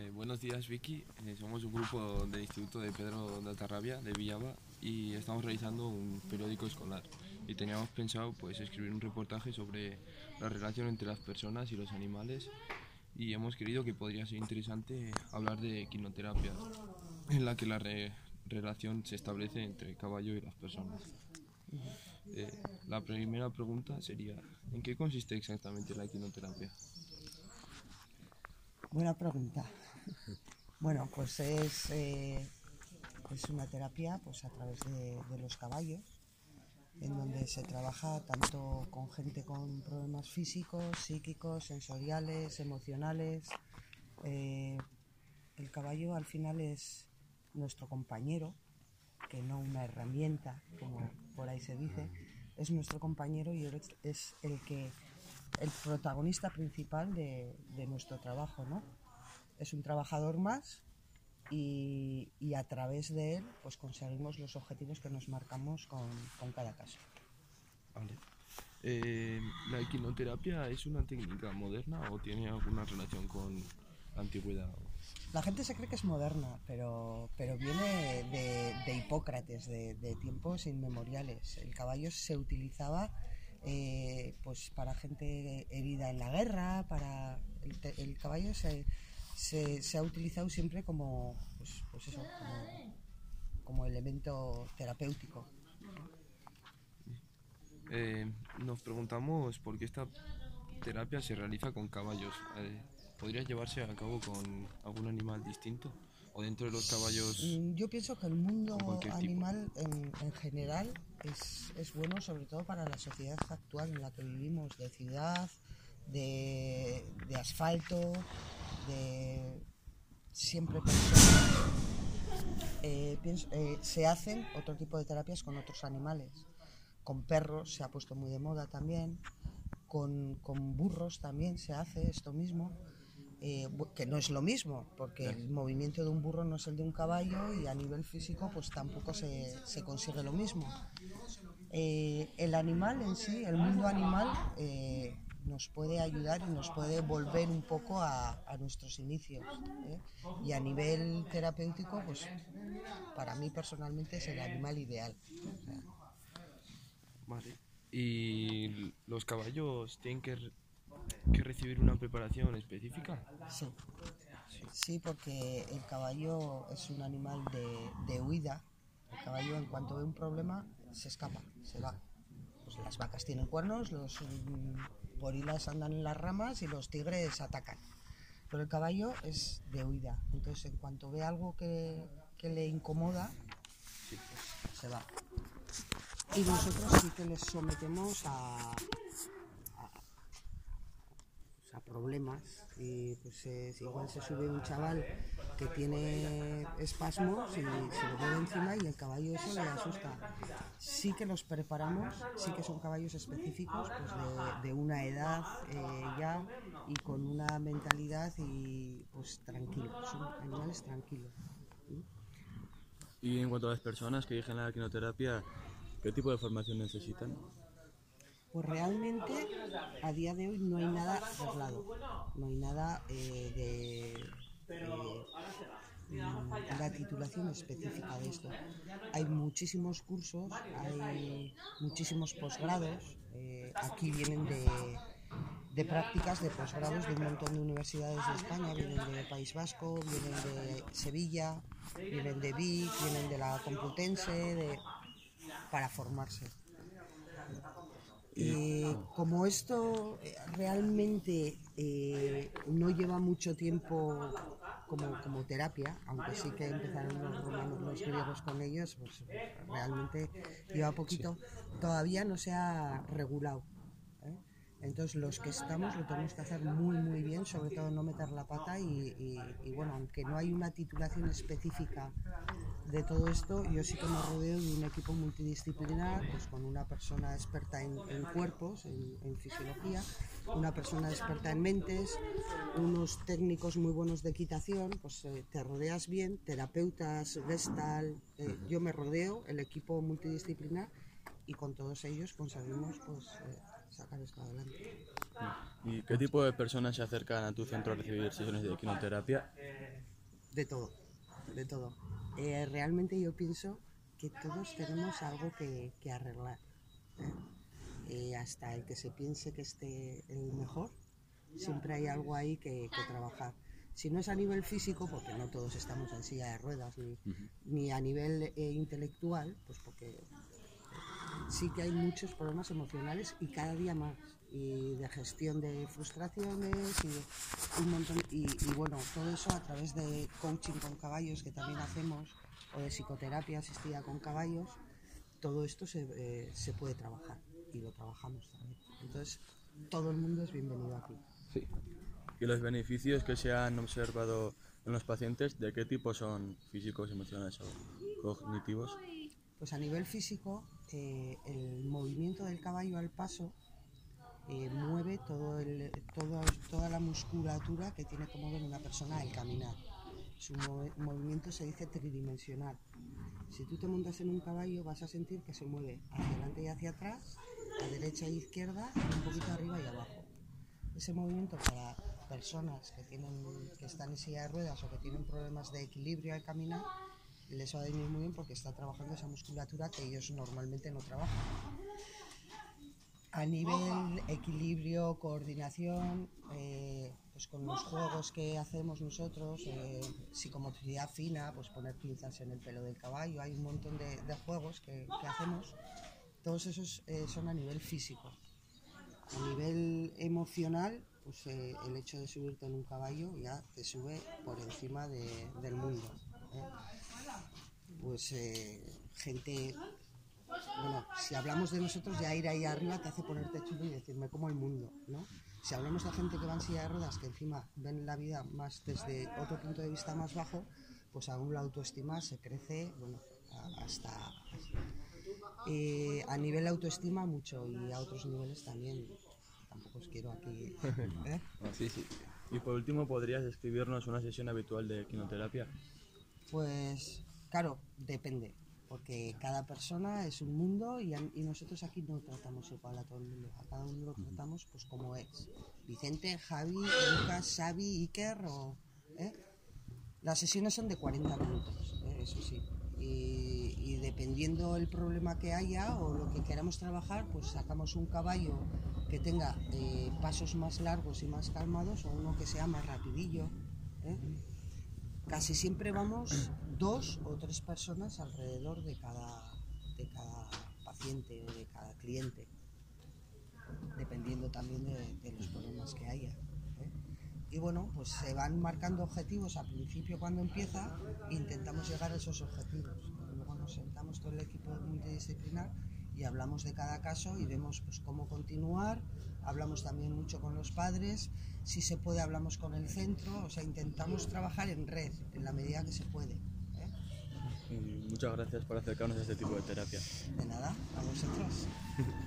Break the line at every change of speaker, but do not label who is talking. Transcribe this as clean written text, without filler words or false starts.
Buenos días, Vicky. Somos un grupo del Instituto de Pedro de Altarrabia, de Villava, y estamos realizando un periódico escolar. Y teníamos pensado pues escribir un reportaje sobre la relación entre las personas y los animales, y hemos querido que podría ser interesante hablar de equinoterapia, en la que la relación se establece entre el caballo y las personas. Eh, la primera pregunta sería, ¿en qué consiste exactamente la equinoterapia?
Buena pregunta. Bueno, pues es una terapia pues a través de los caballos, en donde se trabaja tanto con gente con problemas físicos, psíquicos, sensoriales, emocionales. Eh, el caballo al final es nuestro compañero, que no una herramienta, como por ahí se dice, es nuestro compañero y es el protagonista principal de nuestro trabajo, ¿no? Es un trabajador más y a través de él pues conseguimos los objetivos que nos marcamos con cada caso.
Vale. ¿La equinoterapia es una técnica moderna o tiene alguna relación con la antigüedad?
La gente se cree que es moderna, pero viene de Hipócrates, de tiempos inmemoriales. El caballo se utilizaba pues para gente herida en la guerra, el caballo se ha utilizado siempre como, pues eso, como elemento terapéutico.
Nos preguntamos por qué esta terapia se realiza con caballos. ¿Podría llevarse a cabo con algún animal distinto? ¿O dentro de los caballos
Yo pienso que el
con
mundo
cualquier tipo?
animal en general es bueno, sobre todo para la sociedad actual en la que vivimos, de ciudad, de asfalto, de siempre personas. Se hacen otro tipo de terapias con otros animales. Con perros se ha puesto muy de moda también, con burros también se hace esto mismo. Que no es lo mismo, porque el movimiento de un burro no es el de un caballo y a nivel físico pues tampoco se consigue lo mismo. El animal en sí, el mundo animal, nos puede ayudar y nos puede volver un poco a nuestros inicios. Y a nivel terapéutico, pues para mí personalmente es el animal ideal. O sea,
Vale. ¿Y los caballos tienen que recibir una preparación específica?
sí.
Sí.
Sí, porque el caballo es un animal de huida. El caballo en cuanto ve un problema se escapa, se va. Pues las vacas tienen cuernos, los gorilas andan en las ramas y los tigres atacan. Pero el caballo es de huida. Entonces en cuanto ve algo que le incomoda, pues se va. Y nosotros sí que les sometemos a problemas y pues igual se sube un chaval que tiene espasmos y se lo pone encima y el caballo eso le asusta. Sí que los preparamos, sí que son caballos específicos pues de una edad ya y con una mentalidad y pues tranquilos, son animales tranquilos.
Y en cuanto a las personas que eligen la quinoterapia, ¿qué tipo de formación necesitan?
Pues realmente a día de hoy no hay nada arreglado, no hay nada una titulación específica de esto. Hay muchísimos cursos, hay muchísimos posgrados, aquí vienen de prácticas de posgrados de un montón de universidades de España, vienen de País Vasco, vienen de Sevilla, vienen de Vic, vienen de la Complutense, para formarse. Como esto realmente no lleva mucho tiempo como terapia, aunque sí que empezaron los romanos, los griegos con ellos, pues realmente lleva poquito, todavía no se ha regulado. ¿eh? Entonces los que estamos lo tenemos que hacer muy bien, sobre todo no meter la pata y bueno, aunque no hay una titulación específica de todo esto, yo sí que me rodeo de un equipo multidisciplinar, pues con una persona experta en cuerpos, en fisiología, una persona experta en mentes, unos técnicos muy buenos de equitación, pues te rodeas bien, terapeutas, Gestalt, yo me rodeo, el equipo multidisciplinar, y con todos ellos conseguimos pues sacar esto adelante.
¿Y qué tipo de personas se acercan a tu centro a recibir sesiones de quinoterapia?
de todo, de todo. Realmente yo pienso que todos tenemos algo que arreglar. Hasta el que se piense que esté el mejor, siempre hay algo ahí que trabajar. Si no es a nivel físico, porque no todos estamos en silla de ruedas, ni a nivel intelectual, pues porque sí que hay muchos problemas emocionales y cada día más, y de gestión de frustraciones y un montón, y bueno, todo eso a través de coaching con caballos que también hacemos, o de psicoterapia asistida con caballos, todo esto se puede trabajar y lo trabajamos también. Entonces, todo el mundo es bienvenido aquí.
Sí. ¿Y los beneficios que se han observado en los pacientes, de qué tipo son? ¿Físicos, emocionales o cognitivos?
Pues a nivel físico, el movimiento del caballo al paso mueve toda la musculatura que tiene que mover una persona al caminar. Su movimiento se dice tridimensional. Si tú te montas en un caballo vas a sentir que se mueve hacia adelante y hacia atrás, a derecha e izquierda, y un poquito arriba y abajo. Ese movimiento para personas que están en silla de ruedas o que tienen problemas de equilibrio al caminar, les va a venir muy bien porque está trabajando esa musculatura que ellos normalmente no trabajan. A nivel equilibrio, coordinación, pues con los juegos que hacemos nosotros, psicomotricidad fina, pues poner pinzas en el pelo del caballo, hay un montón de juegos que hacemos, todos esos son a nivel físico. A nivel emocional, pues el hecho de subirte en un caballo ya te sube por encima del mundo. Pues gente, bueno, si hablamos de nosotros, ya ir ahí arriba te hace ponerte chulo y decirme como el mundo, ¿no? Si hablamos de gente que va en silla de ruedas, que encima ven la vida más desde otro punto de vista más bajo, pues aún la autoestima se crece, bueno, hasta a nivel autoestima mucho, y a otros niveles también. Tampoco os quiero aquí, ¿eh?
Sí, sí. Y por último, ¿podrías describirnos una sesión habitual de equinoterapia?
Pues claro, depende, porque cada persona es un mundo y nosotros aquí no tratamos igual a todo el mundo, a cada uno lo tratamos pues como es. Vicente, Javi, Lucas, Xavi, Iker, Las sesiones son de 40 minutos, eso sí. Y dependiendo el problema que haya o lo que queramos trabajar, pues sacamos un caballo que tenga pasos más largos y más calmados, o uno que sea más rapidillo. Casi siempre vamos 2 o 3 personas alrededor de cada paciente o de cada cliente, dependiendo también de los problemas que haya. Y bueno, pues se van marcando objetivos al principio cuando empieza e intentamos llegar a esos objetivos. Luego nos sentamos todo el equipo multidisciplinar y hablamos de cada caso y vemos pues cómo continuar. Hablamos también mucho con los padres, si se puede hablamos con el centro, o sea, intentamos trabajar en red en la medida que se puede.
Muchas gracias por acercarnos a este tipo de terapia.
De nada, a vosotros.